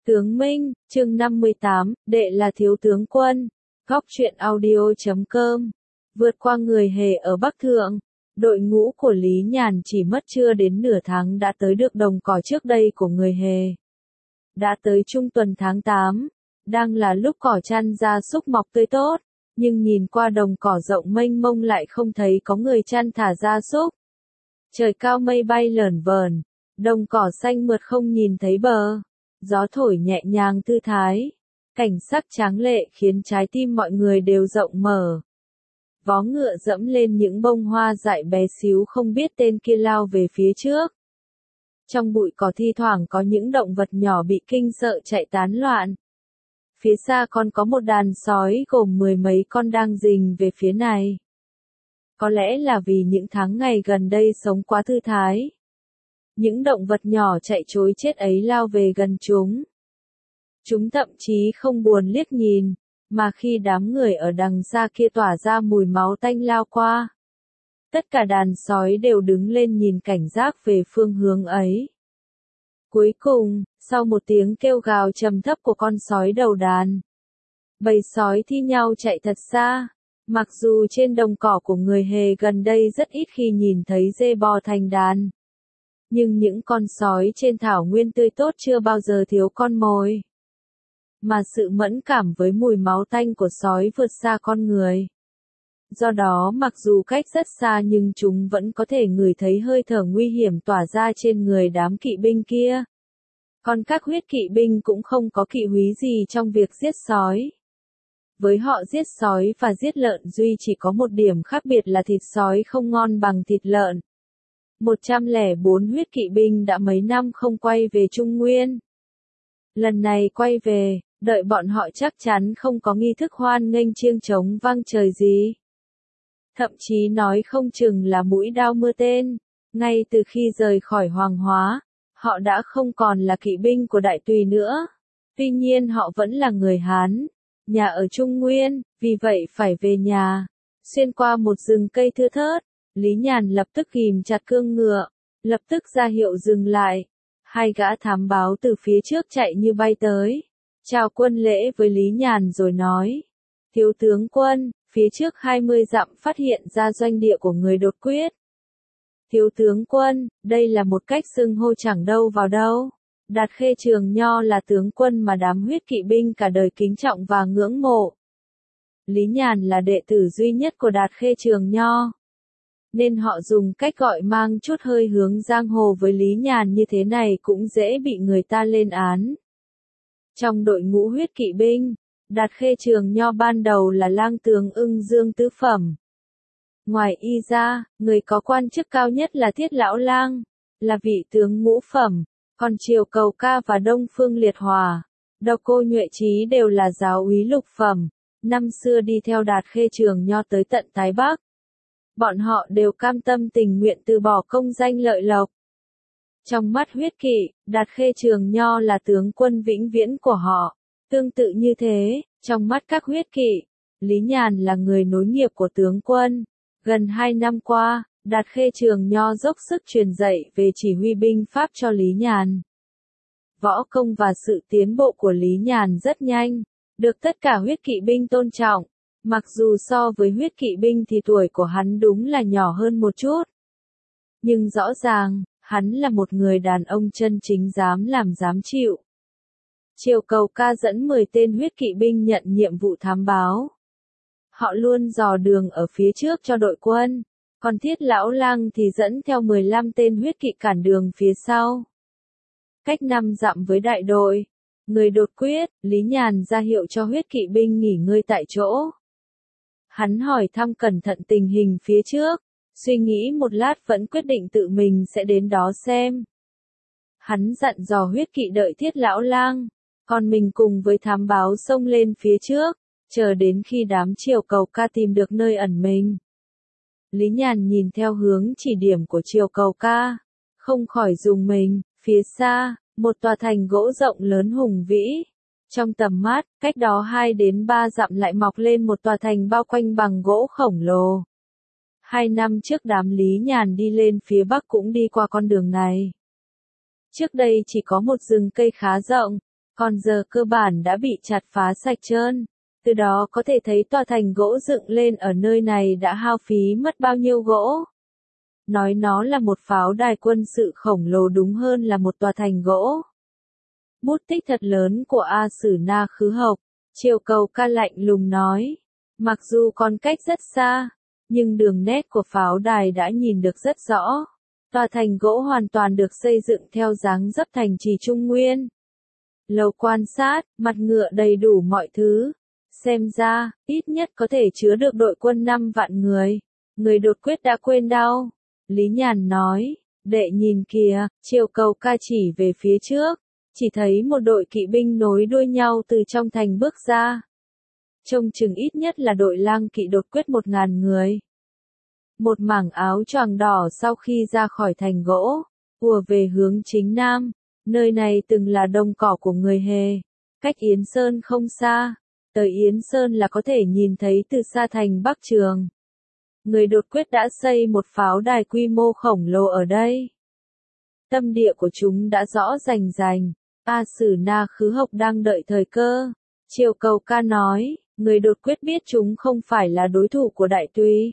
Tướng Minh, chương 58, đệ là thiếu tướng quân. Góc truyện audio.com. Vượt qua người Hề ở Bắc Thượng, đội ngũ của Lý Nhàn chỉ mất chưa đến nửa tháng đã tới được đồng cỏ trước đây của người Hề. Đã tới trung tuần tháng 8, đang là lúc cỏ chăn gia súc mọc tươi tốt, nhưng nhìn qua đồng cỏ rộng mênh mông lại không thấy có người chăn thả gia súc. Trời cao mây bay lởn vởn, đồng cỏ xanh mượt không nhìn thấy bờ. Gió thổi nhẹ nhàng thư thái, cảnh sắc tráng lệ khiến trái tim mọi người đều rộng mở. Vó ngựa dẫm lên những bông hoa dại bé xíu không biết tên kia lao về phía trước. Trong bụi cỏ thi thoảng có những động vật nhỏ bị kinh sợ chạy tán loạn. Phía xa còn có một đàn sói gồm mười mấy con đang rình về phía này. Có lẽ là vì những tháng ngày gần đây sống quá thư thái. Những động vật nhỏ chạy trối chết ấy lao về gần chúng. Chúng thậm chí không buồn liếc nhìn, mà khi đám người ở đằng xa kia tỏa ra mùi máu tanh lao qua. Tất cả đàn sói đều đứng lên nhìn cảnh giác về phương hướng ấy. Cuối cùng, sau một tiếng kêu gào trầm thấp của con sói đầu đàn, bầy sói thi nhau chạy thật xa. Mặc dù trên đồng cỏ của người Hề gần đây rất ít khi nhìn thấy dê bò thành đàn, nhưng những con sói trên thảo nguyên tươi tốt chưa bao giờ thiếu con mồi. Mà sự mẫn cảm với mùi máu tanh của sói vượt xa con người. Do đó mặc dù cách rất xa nhưng chúng vẫn có thể ngửi thấy hơi thở nguy hiểm tỏa ra trên người đám kỵ binh kia. Còn các huyết kỵ binh cũng không có kỵ húy gì trong việc giết sói. Với họ giết sói và giết lợn duy chỉ có một điểm khác biệt là thịt sói không ngon bằng thịt lợn. 104 huyết kỵ binh đã mấy năm không quay về Trung Nguyên. Lần này quay về, đợi bọn họ chắc chắn không có nghi thức hoan nghênh chiêng trống vang trời gì. Thậm chí nói không chừng là mũi đao mưa tên. Ngay từ khi rời khỏi Hoàng Hóa, họ đã không còn là kỵ binh của Đại Tùy nữa. Tuy nhiên họ vẫn là người Hán, nhà ở Trung Nguyên, vì vậy phải về nhà. Xuyên qua một rừng cây thưa thớt, Lý Nhàn lập tức ghìm chặt cương ngựa, lập tức ra hiệu dừng lại. Hai gã thám báo từ phía trước chạy như bay tới, chào quân lễ với Lý Nhàn rồi nói: Thiếu tướng quân, phía trước 20 dặm phát hiện ra doanh địa của người đột quyết. Thiếu tướng quân, đây là một cách xưng hô chẳng đâu vào đâu. Đạt Khê Trường Nho là tướng quân mà đám huyết kỵ binh cả đời kính trọng và ngưỡng mộ. Lý Nhàn là đệ tử duy nhất của Đạt Khê Trường Nho, nên họ dùng cách gọi mang chút hơi hướng giang hồ với Lý Nhàn như thế này cũng dễ bị người ta lên án. Trong đội ngũ huyết kỵ binh, Đạt Khê Trường Nho ban đầu là lang tướng Ưng Dương tứ phẩm. Ngoài y ra, người có quan chức cao nhất là Thiết Lão Lang, là vị tướng ngũ phẩm, còn Triều Cầu Ca và Đông Phương Liệt Hòa, Độc Cô Nhuệ Chí đều là giáo úy lục phẩm, năm xưa đi theo Đạt Khê Trường Nho tới tận Thái Bắc. Bọn họ đều cam tâm tình nguyện từ bỏ công danh lợi lộc. Trong mắt huyết kỵ, Đạt Khê Trường Nho là tướng quân vĩnh viễn của họ. Tương tự như thế, trong mắt các huyết kỵ, Lý Nhàn là người nối nghiệp của tướng quân. Gần 2 năm qua, Đạt Khê Trường Nho dốc sức truyền dạy về chỉ huy binh pháp cho Lý Nhàn. Võ công và sự tiến bộ của Lý Nhàn rất nhanh, được tất cả huyết kỵ binh tôn trọng. Mặc dù so với huyết kỵ binh thì tuổi của hắn đúng là nhỏ hơn một chút. Nhưng rõ ràng, hắn là một người đàn ông chân chính dám làm dám chịu. Triều Cầu Ca dẫn 10 tên huyết kỵ binh nhận nhiệm vụ thám báo. Họ luôn dò đường ở phía trước cho đội quân, còn Thiết Lão Lang thì dẫn theo 15 tên huyết kỵ cản đường phía sau. Cách 5 dặm với đại đội, người đột quyết, Lý Nhàn ra hiệu cho huyết kỵ binh nghỉ ngơi tại chỗ. Hắn hỏi thăm cẩn thận tình hình phía trước, suy nghĩ một lát vẫn quyết định tự mình sẽ đến đó xem. Hắn dặn dò huyết kỵ đợi Thiết Lão Lang, còn mình cùng với thám báo xông lên phía trước, chờ đến khi đám Triều Cầu Ca tìm được nơi ẩn mình. Lý Nhàn nhìn theo hướng chỉ điểm của Triều Cầu Ca, không khỏi rùng mình. Phía xa, một tòa thành gỗ rộng lớn hùng vĩ. Trong tầm mắt, cách đó 2 đến 3 dặm lại mọc lên một tòa thành bao quanh bằng gỗ khổng lồ. 2 năm trước đám Lý Nhàn đi lên phía Bắc cũng đi qua con đường này. Trước đây chỉ có một rừng cây khá rộng, còn giờ cơ bản đã bị chặt phá sạch trơn. Từ đó có thể thấy tòa thành gỗ dựng lên ở nơi này đã hao phí mất bao nhiêu gỗ. Nói nó là một pháo đài quân sự khổng lồ đúng hơn là một tòa thành gỗ. Bút tích thật lớn của A Sử Na Khứ Hộc, Triều Cầu Ca lạnh lùng nói. Mặc dù còn cách rất xa, nhưng đường nét của pháo đài đã nhìn được rất rõ. Tòa thành gỗ hoàn toàn được xây dựng theo dáng dấp thành trì Trung Nguyên. Lầu quan sát, mặt ngựa đầy đủ mọi thứ. Xem ra, ít nhất có thể chứa được đội quân 5 vạn người. Người đột quyết đã quên đâu. Lý Nhàn nói, đệ nhìn kìa, Triều Cầu Ca chỉ về phía trước. Chỉ thấy một đội kỵ binh nối đuôi nhau từ trong thành bước ra. Trông chừng ít nhất là đội lang kỵ đột quyết 1000 người. Một mảng áo choàng đỏ sau khi ra khỏi thành gỗ, ùa về hướng chính nam. Nơi này từng là đồng cỏ của người Hề, cách Yến Sơn không xa. Tới Yến Sơn là có thể nhìn thấy từ xa thành Bắc Trường. Người đột quyết đã xây một pháo đài quy mô khổng lồ ở đây. Tâm địa của chúng đã rõ rành rành. A Sử Na Khứ Hộc đang đợi thời cơ. Triều Cầu Ca nói, người đột quyết biết chúng không phải là đối thủ của Đại Tùy.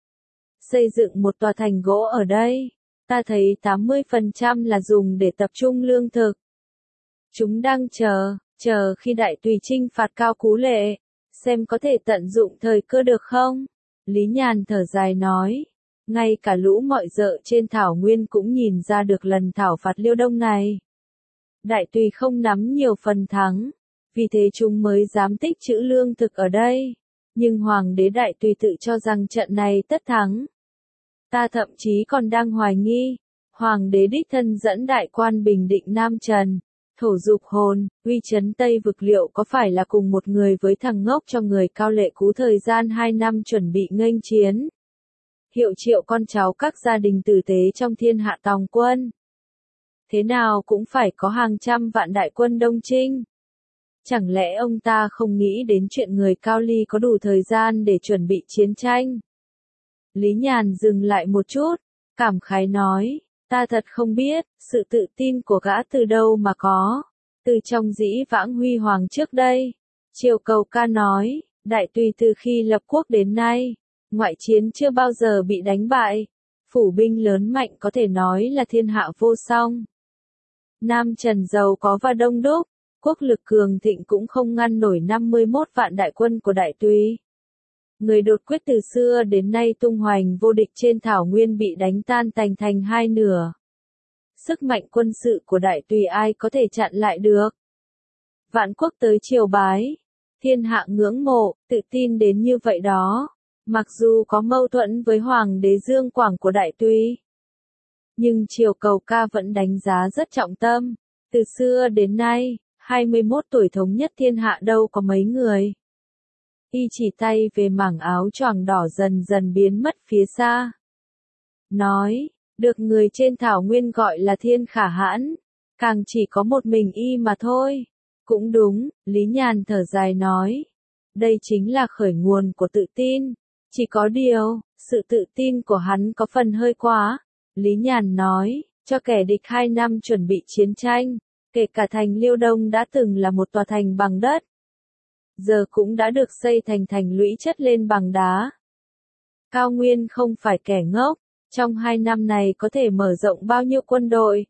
Xây dựng một tòa thành gỗ ở đây, ta thấy 80% là dùng để tập trung lương thực. Chúng đang chờ khi Đại Tùy chinh phạt Cao Cú Lệ, xem có thể tận dụng thời cơ được không? Lý Nhàn thở dài nói, ngay cả lũ mọi dợ trên thảo nguyên cũng nhìn ra được lần thảo phạt Liêu Đông này. Đại Tùy không nắm nhiều phần thắng, vì thế chúng mới dám tích trữ lương thực ở đây. Nhưng Hoàng đế Đại Tùy tự cho rằng trận này tất thắng. Ta thậm chí còn đang hoài nghi, Hoàng đế đích thân dẫn đại quan bình định Nam Trần, thổ dục hồn, uy chấn Tây vực liệu có phải là cùng một người với thằng ngốc cho người Cao Lệ Cú thời gian 2 năm chuẩn bị nghênh chiến. Hiệu triệu con cháu các gia đình tử tế trong thiên hạ tòng quân. Thế nào cũng phải có hàng trăm vạn đại quân đông chinh. Chẳng lẽ ông ta không nghĩ đến chuyện người Cao Ly có đủ thời gian để chuẩn bị chiến tranh? Lý Nhàn dừng lại một chút, cảm khái nói, ta thật không biết, sự tự tin của gã từ đâu mà có. Từ trong dĩ vãng huy hoàng trước đây. Triều Cầu Ca nói, Đại Tùy từ khi lập quốc đến nay, ngoại chiến chưa bao giờ bị đánh bại. Phủ binh lớn mạnh có thể nói là thiên hạ vô song. Nam Trần giàu có và đông đúc, quốc lực cường thịnh cũng không ngăn nổi 51 vạn đại quân của Đại Tùy. Người đột quyết từ xưa đến nay tung hoành vô địch trên thảo nguyên bị đánh tan tành thành hai nửa. Sức mạnh quân sự của Đại Tùy ai có thể chặn lại được. Vạn quốc tới triều bái, thiên hạ ngưỡng mộ, tự tin đến như vậy đó. Mặc dù có mâu thuẫn với Hoàng đế Dương Quảng của Đại Tùy, nhưng Triều Cầu Ca vẫn đánh giá rất trọng tâm. Từ xưa đến nay, 21 tuổi thống nhất thiên hạ đâu có mấy người. Y chỉ tay về mảng áo choàng đỏ dần dần biến mất phía xa. Nói, được người trên thảo nguyên gọi là thiên khả hãn, càng chỉ có một mình y mà thôi. Cũng đúng, Lý Nhàn thở dài nói. Đây chính là khởi nguồn của tự tin. Chỉ có điều, sự tự tin của hắn có phần hơi quá. Lý Nhàn nói, cho kẻ địch 2 năm chuẩn bị chiến tranh, kể cả thành Liêu Đông đã từng là một tòa thành bằng đất, giờ cũng đã được xây thành thành lũy chất lên bằng đá. Cao Nguyên không phải kẻ ngốc, trong 2 năm này có thể mở rộng bao nhiêu quân đội.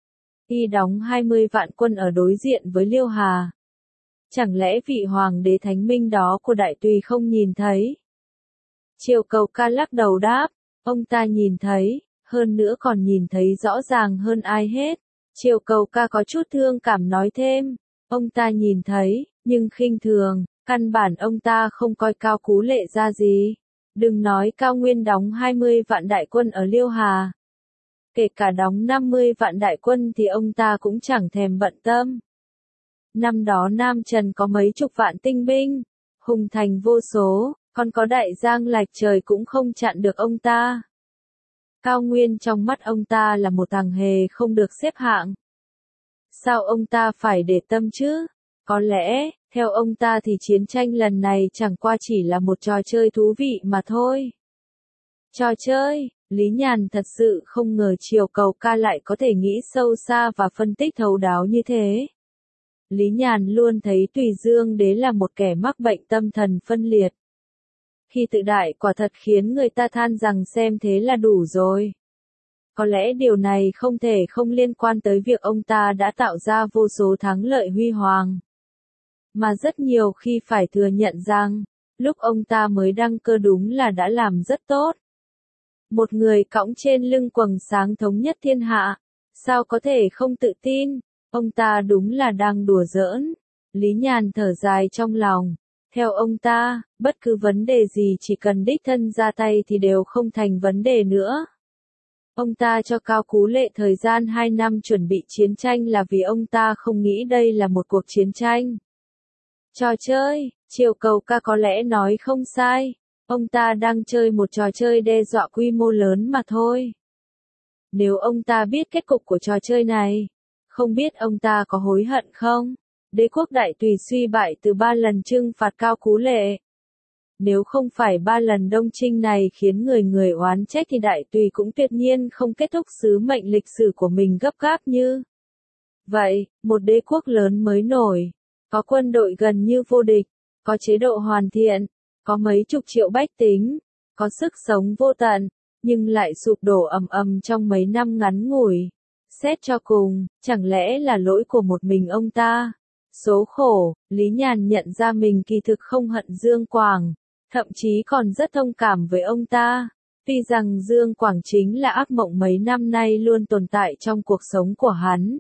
Y đóng 20 vạn quân ở đối diện với Liêu Hà. Chẳng lẽ vị hoàng đế thánh minh đó của Đại Tùy không nhìn thấy? Triều Cầu Ca lắc đầu đáp, ông ta nhìn thấy, hơn nữa còn nhìn thấy rõ ràng hơn ai hết. Triều Cầu Ca có chút thương cảm nói thêm, ông ta nhìn thấy, nhưng khinh thường, căn bản ông ta không coi Cao Cú Lệ ra gì. Đừng nói Cao Nguyên đóng 20 vạn đại quân ở Liêu Hà. Kể cả đóng 50 vạn đại quân thì ông ta cũng chẳng thèm bận tâm. Năm đó Nam Trần có mấy chục vạn tinh binh, hùng thành vô số, còn có đại giang lạch trời cũng không chặn được ông ta. Cao Nguyên trong mắt ông ta là một thằng hề không được xếp hạng. Sao ông ta phải để tâm chứ? Có lẽ, theo ông ta thì chiến tranh lần này chẳng qua chỉ là một trò chơi thú vị mà thôi. Trò chơi, Lý Nhàn thật sự không ngờ Triều Cầu Ca lại có thể nghĩ sâu xa và phân tích thấu đáo như thế. Lý Nhàn luôn thấy Tùy Dương Đế là một kẻ mắc bệnh tâm thần phân liệt. Khi tự đại quả thật khiến người ta than rằng xem thế là đủ rồi. Có lẽ điều này không thể không liên quan tới việc ông ta đã tạo ra vô số thắng lợi huy hoàng. Mà rất nhiều khi phải thừa nhận rằng, lúc ông ta mới đăng cơ đúng là đã làm rất tốt. Một người cõng trên lưng quầng sáng thống nhất thiên hạ, sao có thể không tự tin, ông ta đúng là đang đùa giỡn. Lý Nhàn thở dài trong lòng. Theo ông ta, bất cứ vấn đề gì chỉ cần đích thân ra tay thì đều không thành vấn đề nữa. Ông ta cho Cao Cú Lệ thời gian 2 năm chuẩn bị chiến tranh là vì ông ta không nghĩ đây là một cuộc chiến tranh. Trò chơi, Triệu Cầu Ca có lẽ nói không sai, ông ta đang chơi một trò chơi đe dọa quy mô lớn mà thôi. Nếu ông ta biết kết cục của trò chơi này, không biết ông ta có hối hận không? Đế quốc Đại Tùy suy bại từ 3 lần trừng phạt Cao Cú Lệ. Nếu không phải 3 lần đông chinh này khiến người người oán trách thì Đại Tùy cũng tuyệt nhiên không kết thúc sứ mệnh lịch sử của mình gấp gáp như vậy. Một đế quốc lớn mới nổi, có quân đội gần như vô địch, có chế độ hoàn thiện, có mấy chục triệu bách tính, có sức sống vô tận, nhưng lại sụp đổ ầm ầm trong mấy năm ngắn ngủi. Xét cho cùng, chẳng lẽ là lỗi của một mình ông ta? Số khổ, Lý Nhàn nhận ra mình kỳ thực không hận Dương Quảng, thậm chí còn rất thông cảm với ông ta. Tuy rằng Dương Quảng chính là ác mộng mấy năm nay luôn tồn tại trong cuộc sống của hắn.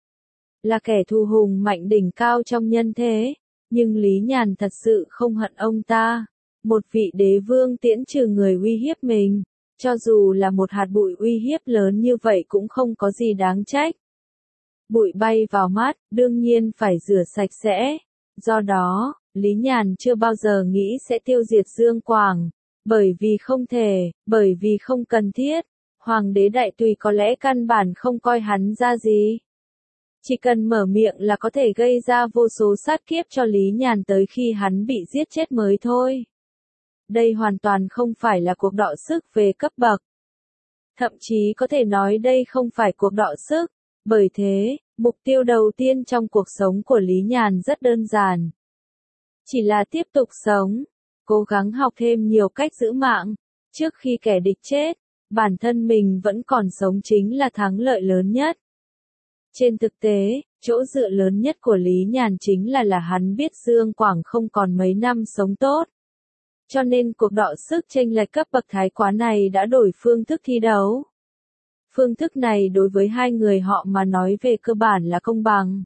Là kẻ thù hùng mạnh đỉnh cao trong nhân thế, nhưng Lý Nhàn thật sự không hận ông ta. Một vị đế vương tiễn trừ người uy hiếp mình, cho dù là một hạt bụi uy hiếp lớn như vậy cũng không có gì đáng trách. Bụi bay vào mắt, đương nhiên phải rửa sạch sẽ. Do đó, Lý Nhàn chưa bao giờ nghĩ sẽ tiêu diệt Dương Quảng. Bởi vì không thể, bởi vì không cần thiết. Hoàng đế Đại Tùy có lẽ căn bản không coi hắn ra gì. Chỉ cần mở miệng là có thể gây ra vô số sát kiếp cho Lý Nhàn tới khi hắn bị giết chết mới thôi. Đây hoàn toàn không phải là cuộc đọ sức về cấp bậc. Thậm chí có thể nói đây không phải cuộc đọ sức. Bởi thế, mục tiêu đầu tiên trong cuộc sống của Lý Nhàn rất đơn giản. Chỉ là tiếp tục sống, cố gắng học thêm nhiều cách giữ mạng. Trước khi kẻ địch chết, bản thân mình vẫn còn sống chính là thắng lợi lớn nhất. Trên thực tế, chỗ dựa lớn nhất của Lý Nhàn chính là hắn biết Dương Quảng không còn mấy năm sống tốt. Cho nên cuộc đọ sức chênh lệch cấp bậc thái quá này đã đổi phương thức thi đấu. Phương thức này đối với hai người họ mà nói về cơ bản là công bằng.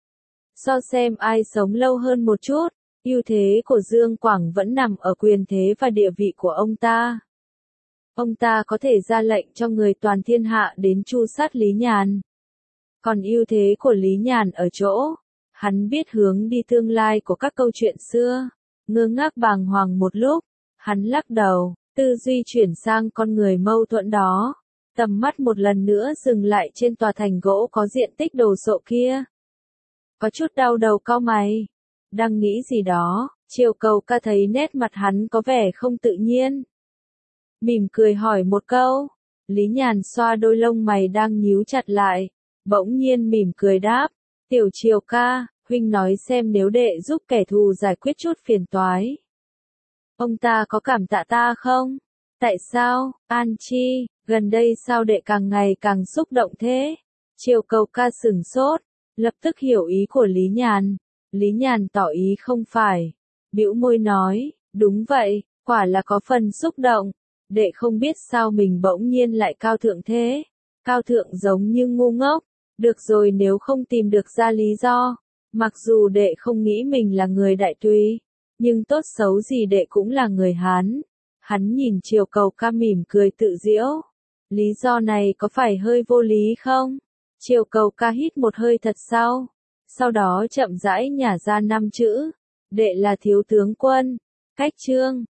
So xem ai sống lâu hơn một chút, ưu thế của Dương Quảng vẫn nằm ở quyền thế và địa vị của ông ta. Ông ta có thể ra lệnh cho người toàn thiên hạ đến tru sát Lý Nhàn. Còn ưu thế của Lý Nhàn ở chỗ, hắn biết hướng đi tương lai của các câu chuyện xưa. Ngơ ngác bàng hoàng một lúc, hắn lắc đầu, tư duy chuyển sang con người mâu thuẫn đó. Tầm mắt một lần nữa dừng lại trên tòa thành gỗ có diện tích đồ sộ kia. Có chút đau đầu cau mày. Đang nghĩ gì đó, Triệu Cầu Ca thấy nét mặt hắn có vẻ không tự nhiên. Mỉm cười hỏi một câu. Lý Nhàn xoa đôi lông mày đang nhíu chặt lại. Bỗng nhiên mỉm cười đáp. Tiểu Triệu ca, huynh nói xem nếu đệ giúp kẻ thù giải quyết chút phiền toái. Ông ta có cảm tạ ta không? Tại sao, An Chi, gần đây sao đệ càng ngày càng xúc động thế? Triệu Cầu Ca sửng sốt, lập tức hiểu ý của Lý Nhàn. Lý Nhàn tỏ ý không phải. Bĩu môi nói, đúng vậy, quả là có phần xúc động. Đệ không biết sao mình bỗng nhiên lại cao thượng thế. Cao thượng giống như ngu ngốc. Được rồi, nếu không tìm được ra lý do. Mặc dù đệ không nghĩ mình là người Đại Tùy, nhưng tốt xấu gì đệ cũng là người Hán. Hắn nhìn Triệu Cầu Ca mỉm cười tự giễu. Lý do này có phải hơi vô lý không? Triệu Cầu Ca hít một hơi thật sâu. Sau đó chậm rãi nhả ra 5 chữ. Đệ là thiếu tướng quân. Cách chương.